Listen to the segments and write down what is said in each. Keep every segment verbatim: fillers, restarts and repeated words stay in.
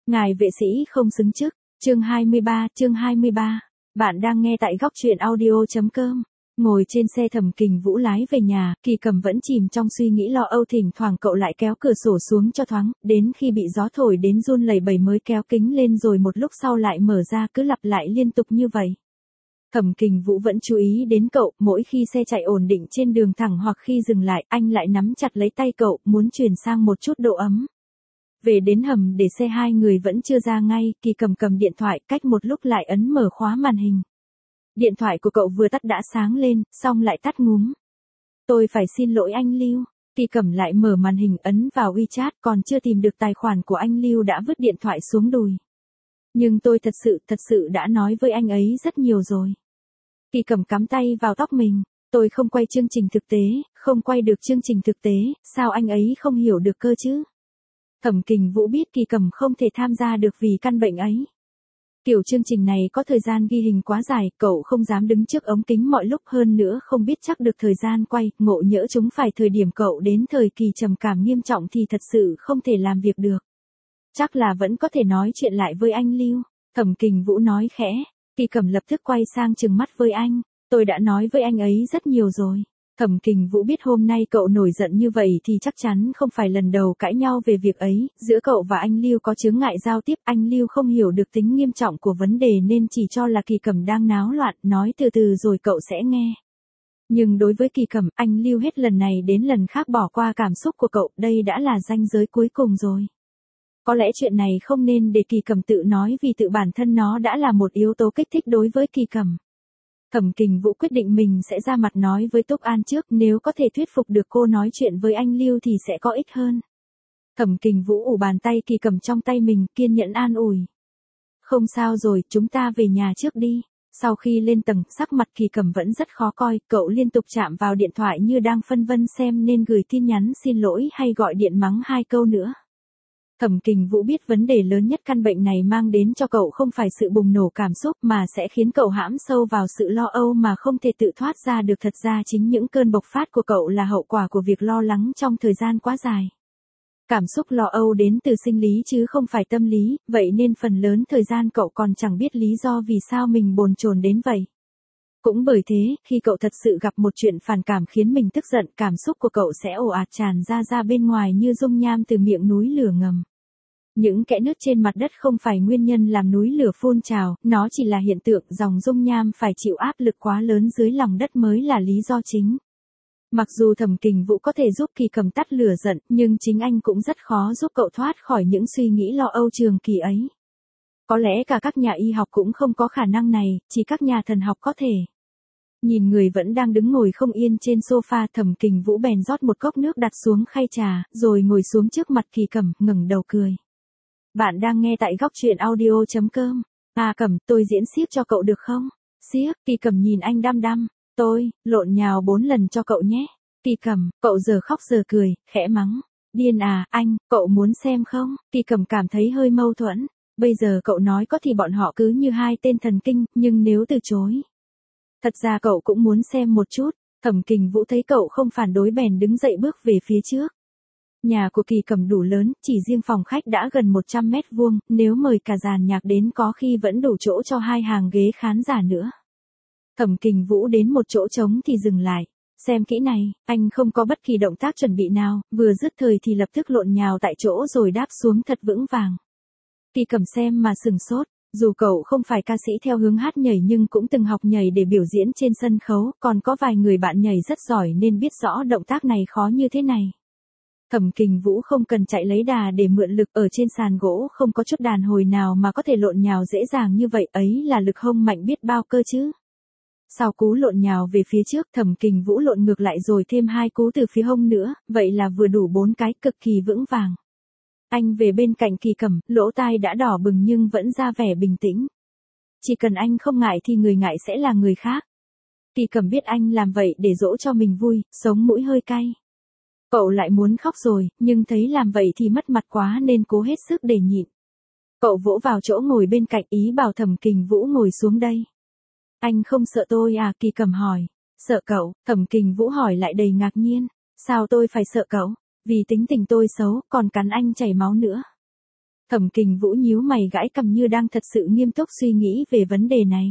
Ngài vệ sĩ không xứng chức. Chương hai mươi ba, chương hai mươi ba. Bạn đang nghe tại góc truyện audio.com. Ngồi trên xe Thẩm Kình Vũ lái về nhà, Kỳ Cầm vẫn chìm trong suy nghĩ lo âu, thỉnh thoảng cậu lại kéo cửa sổ xuống cho thoáng, đến khi bị gió thổi đến run lẩy bẩy mới kéo kính lên, rồi một lúc sau lại mở ra, cứ lặp lại liên tục như vậy. Thẩm Kình Vũ vẫn chú ý đến cậu, mỗi khi xe chạy ổn định trên đường thẳng hoặc khi dừng lại, anh lại nắm chặt lấy tay cậu, muốn chuyển sang một chút độ ấm. Về đến hầm để xe, hai người vẫn chưa ra ngay, Kỳ Cầm cầm điện thoại, cách một lúc lại ấn mở khóa màn hình. Điện thoại của cậu vừa tắt đã sáng lên, xong lại tắt ngúm. Tôi phải xin lỗi anh Lưu. Kỳ Cầm lại mở màn hình, ấn vào WeChat, còn chưa tìm được tài khoản của anh Lưu đã vứt điện thoại xuống đùi. Nhưng tôi thật sự, thật sự đã nói với anh ấy rất nhiều rồi. Kỳ Cầm cắm tay vào tóc mình. Tôi không quay chương trình thực tế, không quay được chương trình thực tế, sao anh ấy không hiểu được cơ chứ? Thẩm Kình Vũ biết Kỳ Cầm không thể tham gia được vì căn bệnh ấy. Kiểu chương trình này có thời gian ghi hình quá dài, cậu không dám đứng trước ống kính mọi lúc, hơn nữa không biết chắc được thời gian quay, ngộ nhỡ chúng phải thời điểm cậu đến thời kỳ trầm cảm nghiêm trọng thì thật sự không thể làm việc được. Chắc là vẫn có thể nói chuyện lại với anh Lưu. Thẩm Kình Vũ nói khẽ. Kỳ Cầm lập tức quay sang trừng mắt với anh. Tôi đã nói với anh ấy rất nhiều rồi. Thẩm Kình Vũ biết hôm nay cậu nổi giận như vậy thì chắc chắn không phải lần đầu cãi nhau về việc ấy, giữa cậu và anh Lưu có chướng ngại giao tiếp, anh Lưu không hiểu được tính nghiêm trọng của vấn đề nên chỉ cho là Kỳ Cầm đang náo loạn, nói từ từ rồi cậu sẽ nghe. Nhưng đối với Kỳ Cầm, anh Lưu hết lần này đến lần khác bỏ qua cảm xúc của cậu, đây đã là ranh giới cuối cùng rồi. Có lẽ chuyện này không nên để Kỳ Cầm tự nói, vì tự bản thân nó đã là một yếu tố kích thích đối với Kỳ Cầm. Thẩm Kình Vũ quyết định mình sẽ ra mặt nói với Túc An trước, nếu có thể thuyết phục được cô nói chuyện với anh Lưu thì sẽ có ích hơn. Thẩm Kình Vũ ủ bàn tay Kỳ Cầm trong tay mình, kiên nhẫn an ủi. Không sao rồi, chúng ta về nhà trước đi. Sau khi lên tầng, sắc mặt Kỳ Cầm vẫn rất khó coi, cậu liên tục chạm vào điện thoại như đang phân vân xem nên gửi tin nhắn xin lỗi hay gọi điện mắng hai câu nữa. Thẩm Kình Vũ biết vấn đề lớn nhất căn bệnh này mang đến cho cậu không phải sự bùng nổ cảm xúc mà sẽ khiến cậu hãm sâu vào sự lo âu mà không thể tự thoát ra được. Thật ra chính những cơn bộc phát của cậu là hậu quả của việc lo lắng trong thời gian quá dài. Cảm xúc lo âu đến từ sinh lý chứ không phải tâm lý, vậy nên phần lớn thời gian cậu còn chẳng biết lý do vì sao mình bồn chồn đến vậy. Cũng bởi thế, khi cậu thật sự gặp một chuyện phản cảm khiến mình tức giận, cảm xúc của cậu sẽ ồ ạt tràn ra ra bên ngoài như dung nham từ miệng núi lửa ngầm. Những kẽ nứt trên mặt đất không phải nguyên nhân làm núi lửa phun trào, nó chỉ là hiện tượng dòng dung nham phải chịu áp lực quá lớn dưới lòng đất mới là lý do chính. Mặc dù Thẩm Kình Vũ có thể giúp Kỳ Cầm tắt lửa giận, nhưng chính anh cũng rất khó giúp cậu thoát khỏi những suy nghĩ lo âu trường kỳ ấy. Có lẽ cả các nhà y học cũng không có khả năng này, chỉ các nhà thần học có thể. Nhìn người vẫn đang đứng ngồi không yên trên sofa, Thẩm Kình Vũ bèn rót một cốc nước đặt xuống khay trà, rồi ngồi xuống trước mặt Kỳ Cầm, ngẩng đầu cười. Bạn đang nghe tại góc truyện audio.com. À Cầm, tôi diễn xiếc cho cậu được không? Xiếc? Kỳ Cầm nhìn anh đăm đăm. Tôi, lộn nhào bốn lần cho cậu nhé. Kỳ Cầm, cậu giờ khóc giờ cười, khẽ mắng. Điên à, anh, cậu muốn xem không? Kỳ Cầm cảm thấy hơi mâu thuẫn. Bây giờ cậu nói có thì bọn họ cứ như hai tên thần kinh, nhưng nếu từ chối. Thật ra cậu cũng muốn xem một chút. Thẩm Kình Vũ thấy cậu không phản đối bèn đứng dậy bước về phía trước. Nhà của Kỳ Cầm đủ lớn, chỉ riêng phòng khách đã gần một trăm mét vuông, nếu mời cả dàn nhạc đến có khi vẫn đủ chỗ cho hai hàng ghế khán giả nữa. Thẩm Kình Vũ đến một chỗ trống thì dừng lại. Xem kỹ này, anh không có bất kỳ động tác chuẩn bị nào, vừa dứt thời thì lập tức lộn nhào tại chỗ rồi đáp xuống thật vững vàng. Kỳ Cầm xem mà sừng sốt. Dù cậu không phải ca sĩ theo hướng hát nhảy nhưng cũng từng học nhảy để biểu diễn trên sân khấu, còn có vài người bạn nhảy rất giỏi nên biết rõ động tác này khó như thế này. Thẩm Kình Vũ không cần chạy lấy đà để mượn lực, ở trên sàn gỗ không có chút đàn hồi nào mà có thể lộn nhào dễ dàng như vậy, ấy là lực hông mạnh biết bao cơ chứ. Sau cú lộn nhào về phía trước, Thẩm Kình Vũ lộn ngược lại rồi thêm hai cú từ phía hông nữa, vậy là vừa đủ bốn cái, cực kỳ vững vàng. Anh về bên cạnh Kỳ Cầm, lỗ tai đã đỏ bừng nhưng vẫn ra vẻ bình tĩnh. Chỉ cần anh không ngại thì người ngại sẽ là người khác. Kỳ Cầm biết anh làm vậy để dỗ cho mình vui, sống mũi hơi cay. Cậu lại muốn khóc rồi, nhưng thấy làm vậy thì mất mặt quá nên cố hết sức để nhịn. Cậu vỗ vào chỗ ngồi bên cạnh, ý bảo Thẩm Kình Vũ ngồi xuống đây. Anh không sợ tôi à? Kỳ Cầm hỏi. Sợ cậu? Thẩm Kình Vũ hỏi lại đầy ngạc nhiên. Sao tôi phải sợ cậu? Vì tính tình tôi xấu, còn cắn anh chảy máu nữa. Thẩm Kình Vũ nhíu mày gãi cằm như đang thật sự nghiêm túc suy nghĩ về vấn đề này.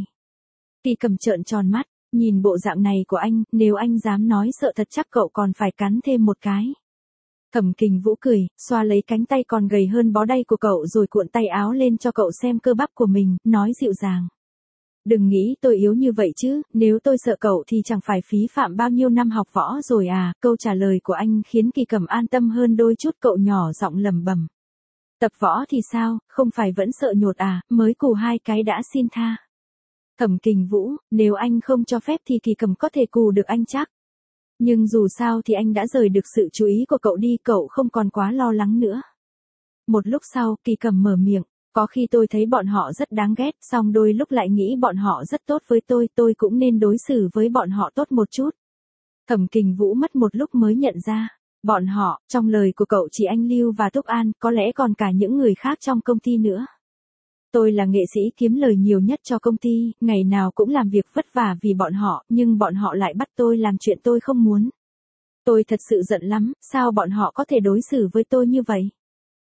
Kỳ Cầm trợn tròn mắt, nhìn bộ dạng này của anh, nếu anh dám nói sợ thật chắc cậu còn phải cắn thêm một cái. Thẩm Kình Vũ cười, xoa lấy cánh tay còn gầy hơn bó đay của cậu rồi cuộn tay áo lên cho cậu xem cơ bắp của mình, nói dịu dàng. Đừng nghĩ tôi yếu như vậy chứ, nếu tôi sợ cậu thì chẳng phải phí phạm bao nhiêu năm học võ rồi à. Câu trả lời của anh khiến Kỳ Cầm an tâm hơn đôi chút, cậu nhỏ giọng lẩm bẩm. Tập võ thì sao, không phải vẫn sợ nhột à, mới cù hai cái đã xin tha. Thẩm Kình Vũ, nếu anh không cho phép thì Kỳ Cầm có thể cù được anh chắc. Nhưng dù sao thì anh đã rời được sự chú ý của cậu đi, cậu không còn quá lo lắng nữa. Một lúc sau, Kỳ Cầm mở miệng, có khi tôi thấy bọn họ rất đáng ghét, song đôi lúc lại nghĩ bọn họ rất tốt với tôi, tôi cũng nên đối xử với bọn họ tốt một chút. Thẩm Kình Vũ mất một lúc mới nhận ra, bọn họ, trong lời của cậu chỉ anh Lưu và Túc An, có lẽ còn cả những người khác trong công ty nữa. Tôi là nghệ sĩ kiếm lời nhiều nhất cho công ty, ngày nào cũng làm việc vất vả vì bọn họ, nhưng bọn họ lại bắt tôi làm chuyện tôi không muốn. Tôi thật sự giận lắm, sao bọn họ có thể đối xử với tôi như vậy?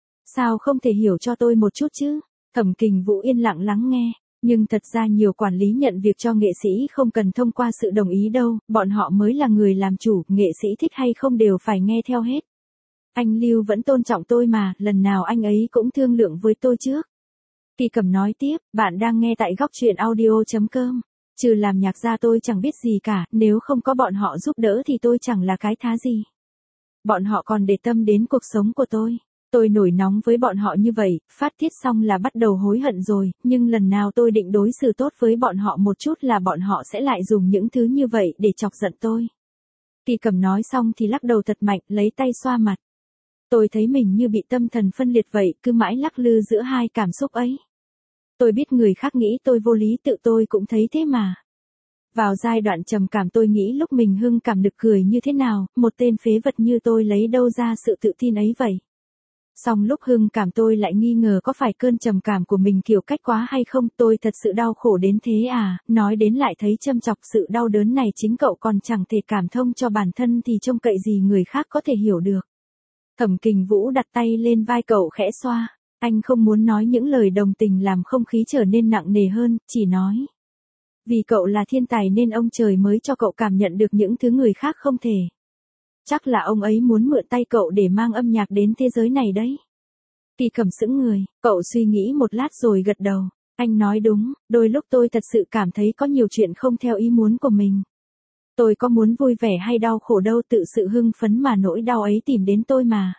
Sao không thể hiểu cho tôi một chút chứ? Thẩm Kình Vũ yên lặng lắng nghe, nhưng thật ra nhiều quản lý nhận việc cho nghệ sĩ không cần thông qua sự đồng ý đâu, bọn họ mới là người làm chủ, nghệ sĩ thích hay không đều phải nghe theo hết. Anh Lưu vẫn tôn trọng tôi mà, lần nào anh ấy cũng thương lượng với tôi trước. Kỳ Cầm nói tiếp, bạn đang nghe tại góc truyện audio chấm com. Trừ làm nhạc ra tôi chẳng biết gì cả, nếu không có bọn họ giúp đỡ thì tôi chẳng là cái thá gì. Bọn họ còn để tâm đến cuộc sống của tôi. Tôi nổi nóng với bọn họ như vậy, phát tiết xong là bắt đầu hối hận rồi, nhưng lần nào tôi định đối xử tốt với bọn họ một chút là bọn họ sẽ lại dùng những thứ như vậy để chọc giận tôi. Kỳ Cầm nói xong thì lắc đầu thật mạnh, lấy tay xoa mặt. Tôi thấy mình như bị tâm thần phân liệt vậy, cứ mãi lắc lư giữa hai cảm xúc ấy. Tôi biết người khác nghĩ tôi vô lý, tự tôi cũng thấy thế mà. Vào giai đoạn trầm cảm tôi nghĩ lúc mình hưng cảm nực cười như thế nào, một tên phế vật như tôi lấy đâu ra sự tự tin ấy vậy. Song lúc hưng cảm tôi lại nghi ngờ có phải cơn trầm cảm của mình kiểu cách quá hay không, tôi thật sự đau khổ đến thế à, nói đến lại thấy châm chọc, sự đau đớn này chính cậu còn chẳng thể cảm thông cho bản thân thì trông cậy gì người khác có thể hiểu được. Thẩm Kình Vũ đặt tay lên vai cậu khẽ xoa, anh không muốn nói những lời đồng tình làm không khí trở nên nặng nề hơn, chỉ nói. Vì cậu là thiên tài nên ông trời mới cho cậu cảm nhận được những thứ người khác không thể. Chắc là ông ấy muốn mượn tay cậu để mang âm nhạc đến thế giới này đấy. Kỳ Cầm sững người, cậu suy nghĩ một lát rồi gật đầu. Anh nói đúng, đôi lúc tôi thật sự cảm thấy có nhiều chuyện không theo ý muốn của mình. Tôi có muốn vui vẻ hay đau khổ đâu, tự sự hưng phấn mà nỗi đau ấy tìm đến tôi mà.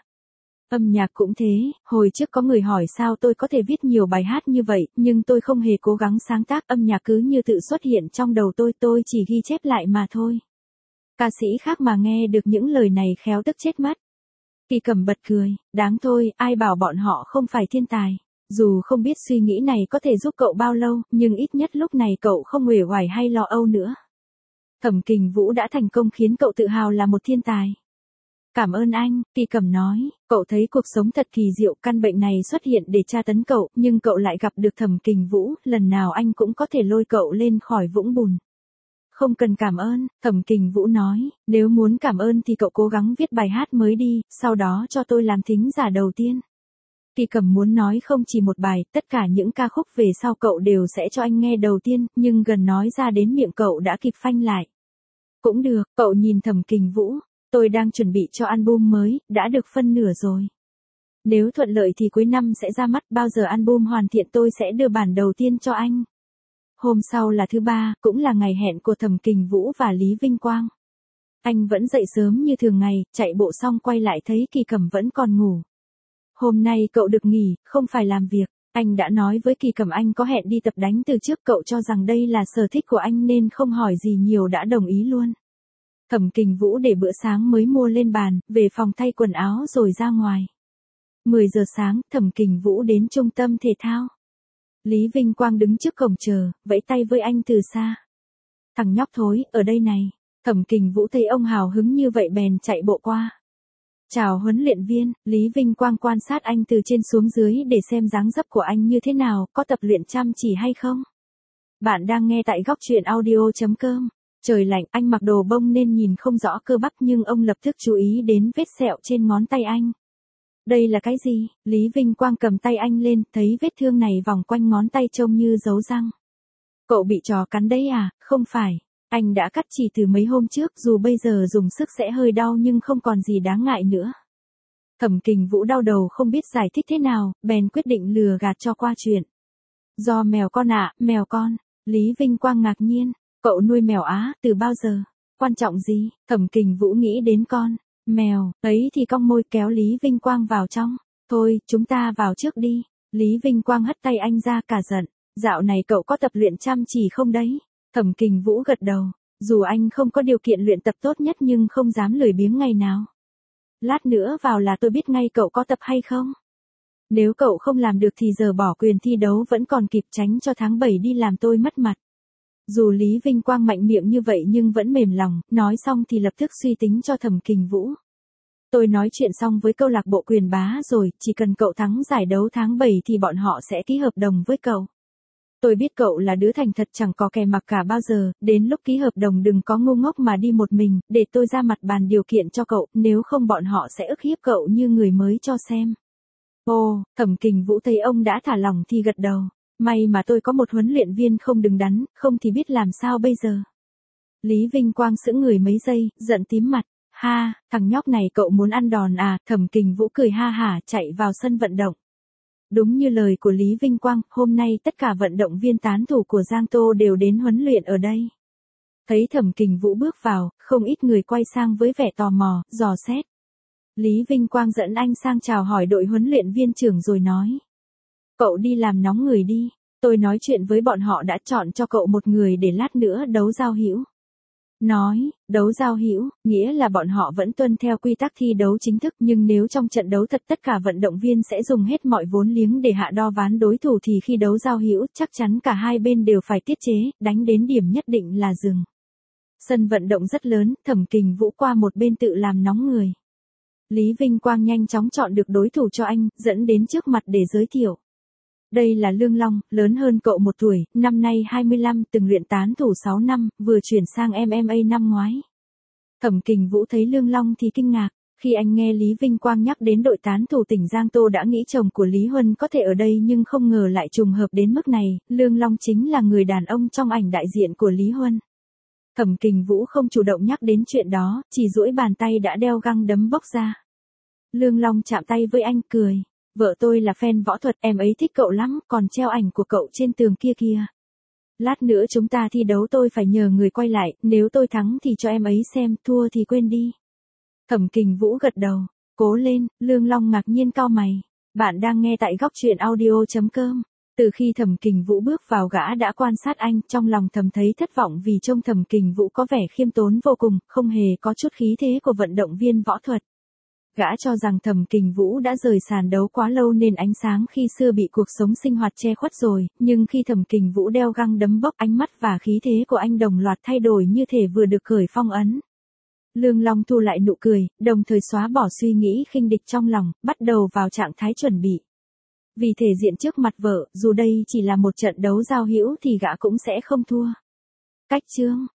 Âm nhạc cũng thế, hồi trước có người hỏi sao tôi có thể viết nhiều bài hát như vậy, nhưng tôi không hề cố gắng sáng tác, âm nhạc cứ như tự xuất hiện trong đầu tôi, tôi chỉ ghi chép lại mà thôi. Ca sĩ khác mà nghe được những lời này khéo tức chết mất. Kỳ Cầm bật cười, đáng thôi, ai bảo bọn họ không phải thiên tài. Dù không biết suy nghĩ này có thể giúp cậu bao lâu, nhưng ít nhất lúc này cậu không uể oải hay lo âu nữa. Thẩm Kình Vũ đã thành công khiến cậu tự hào là một thiên tài. Cảm ơn anh, Kỳ Cầm nói, cậu thấy cuộc sống thật kỳ diệu, căn bệnh này xuất hiện để tra tấn cậu, nhưng cậu lại gặp được Thẩm Kình Vũ, lần nào anh cũng có thể lôi cậu lên khỏi vũng bùn. Không cần cảm ơn, Thẩm Kình Vũ nói, nếu muốn cảm ơn thì cậu cố gắng viết bài hát mới đi, sau đó cho tôi làm thính giả đầu tiên. Kỳ Cầm muốn nói không chỉ một bài, tất cả những ca khúc về sau cậu đều sẽ cho anh nghe đầu tiên, nhưng gần nói ra đến miệng cậu đã kịp phanh lại. Cũng được, cậu nhìn Thẩm Kình Vũ, tôi đang chuẩn bị cho album mới, đã được phân nửa rồi. Nếu thuận lợi thì cuối năm sẽ ra mắt, bao giờ album hoàn thiện tôi sẽ đưa bản đầu tiên cho anh. Hôm sau là thứ ba, cũng là ngày hẹn của Thẩm Kình Vũ và Lý Vinh Quang. Anh vẫn dậy sớm như thường ngày, chạy bộ xong quay lại thấy Kỳ Cầm vẫn còn ngủ. Hôm nay cậu được nghỉ, không phải làm việc. Anh đã nói với Kỳ Cầm anh có hẹn đi tập đánh từ trước, cậu cho rằng đây là sở thích của anh nên không hỏi gì nhiều đã đồng ý luôn. Thẩm Kình Vũ để bữa sáng mới mua lên bàn, về phòng thay quần áo rồi ra ngoài. mười giờ sáng, Thẩm Kình Vũ đến trung tâm thể thao. Lý Vinh Quang đứng trước cổng chờ, vẫy tay với anh từ xa. Thằng nhóc thối, ở đây này. Thẩm Kình Vũ thấy ông hào hứng như vậy bèn chạy bộ qua. Chào huấn luyện viên, Lý Vinh Quang quan sát anh từ trên xuống dưới để xem dáng dấp của anh như thế nào, có tập luyện chăm chỉ hay không. Bạn đang nghe tại góc truyện audio chấm com. Trời lạnh, anh mặc đồ bông nên nhìn không rõ cơ bắp nhưng ông lập tức chú ý đến vết sẹo trên ngón tay anh. Đây là cái gì? Lý Vinh Quang cầm tay anh lên, thấy vết thương này vòng quanh ngón tay trông như dấu răng. Cậu bị chó cắn đấy à? Không phải. Anh đã cắt chỉ từ mấy hôm trước, dù bây giờ dùng sức sẽ hơi đau nhưng không còn gì đáng ngại nữa. Thẩm Kình Vũ đau đầu không biết giải thích thế nào, bèn quyết định lừa gạt cho qua chuyện. Do mèo con ạ, à, mèo con. Lý Vinh Quang ngạc nhiên. Cậu nuôi mèo á, từ bao giờ? Quan trọng gì? Thẩm Kình Vũ nghĩ đến con mèo, ấy thì cong môi kéo Lý Vinh Quang vào trong. Thôi, chúng ta vào trước đi. Lý Vinh Quang hất tay anh ra cả giận. Dạo này cậu có tập luyện chăm chỉ không đấy? Thẩm Kình Vũ gật đầu. Dù anh không có điều kiện luyện tập tốt nhất nhưng không dám lười biếng ngày nào. Lát nữa vào là tôi biết ngay cậu có tập hay không. Nếu cậu không làm được thì giờ bỏ quyền thi đấu vẫn còn kịp, tránh cho tháng bảy đi làm tôi mất mặt. Dù Lý Vinh Quang mạnh miệng như vậy nhưng vẫn mềm lòng, nói xong thì lập tức suy tính cho Thẩm Kình Vũ. Tôi nói chuyện xong với câu lạc bộ Quyền Bá rồi, chỉ cần cậu thắng giải đấu tháng bảy thì bọn họ sẽ ký hợp đồng với cậu. Tôi biết cậu là đứa thành thật chẳng có kè mặc cả bao giờ, đến lúc ký hợp đồng đừng có ngu ngốc mà đi một mình, để tôi ra mặt bàn điều kiện cho cậu, nếu không bọn họ sẽ ức hiếp cậu như người mới cho xem. Ồ, Thẩm Kình Vũ thấy ông đã thả lỏng thì gật đầu. May mà tôi có một huấn luyện viên không đứng đắn, không thì biết làm sao bây giờ. Lý Vinh Quang sững người mấy giây, giận tím mặt. Ha, thằng nhóc này cậu muốn ăn đòn à? Thẩm Kình Vũ cười ha hả chạy vào sân vận động. Đúng như lời của Lý Vinh Quang, hôm nay tất cả vận động viên tán thủ của Giang Tô đều đến huấn luyện ở đây. Thấy Thẩm Kình Vũ bước vào, không ít người quay sang với vẻ tò mò, dò xét. Lý Vinh Quang dẫn anh sang chào hỏi đội huấn luyện viên trưởng rồi nói. Cậu đi làm nóng người đi, tôi nói chuyện với bọn họ đã chọn cho cậu một người để lát nữa đấu giao hữu. Nói, đấu giao hữu, nghĩa là bọn họ vẫn tuân theo quy tắc thi đấu chính thức nhưng nếu trong trận đấu thật tất cả vận động viên sẽ dùng hết mọi vốn liếng để hạ đo ván đối thủ thì khi đấu giao hữu chắc chắn cả hai bên đều phải tiết chế, đánh đến điểm nhất định là dừng. Sân vận động rất lớn, Thẩm Kình Vũ qua một bên tự làm nóng người. Lý Vinh Quang nhanh chóng chọn được đối thủ cho anh, dẫn đến trước mặt để giới thiệu. Đây là Lương Long, lớn hơn cậu một tuổi, năm nay hai mươi lăm, từng luyện tán thủ sáu năm, vừa chuyển sang em em a năm ngoái. Thẩm Kình Vũ thấy Lương Long thì kinh ngạc, khi anh nghe Lý Vinh Quang nhắc đến đội tán thủ tỉnh Giang Tô đã nghĩ chồng của Lý Huân có thể ở đây nhưng không ngờ lại trùng hợp đến mức này, Lương Long chính là người đàn ông trong ảnh đại diện của Lý Huân. Thẩm Kình Vũ không chủ động nhắc đến chuyện đó, chỉ duỗi bàn tay đã đeo găng đấm bốc ra. Lương Long chạm tay với anh cười. Vợ tôi là fan võ thuật, em ấy thích cậu lắm, còn treo ảnh của cậu trên tường kia kìa. Lát nữa chúng ta thi đấu tôi phải nhờ người quay lại, nếu tôi thắng thì cho em ấy xem, thua thì quên đi. Thẩm Kình Vũ gật đầu, cố lên, Lương Long ngạc nhiên cau mày. Bạn đang nghe tại góc truyện audio chấm com. Từ khi Thẩm Kình Vũ bước vào gã đã quan sát anh, trong lòng thầm thấy thất vọng vì trông Thẩm Kình Vũ có vẻ khiêm tốn vô cùng, không hề có chút khí thế của vận động viên võ thuật. Gã cho rằng Thẩm Kình Vũ đã rời sàn đấu quá lâu nên ánh sáng khi xưa bị cuộc sống sinh hoạt che khuất rồi, nhưng khi Thẩm Kình Vũ đeo găng đấm bốc ánh mắt và khí thế của anh đồng loạt thay đổi như thể vừa được cởi phong ấn. Lương Long thu lại nụ cười, đồng thời xóa bỏ suy nghĩ khinh địch trong lòng, bắt đầu vào trạng thái chuẩn bị. Vì thể diện trước mặt vợ, dù đây chỉ là một trận đấu giao hữu thì gã cũng sẽ không thua. Cách chương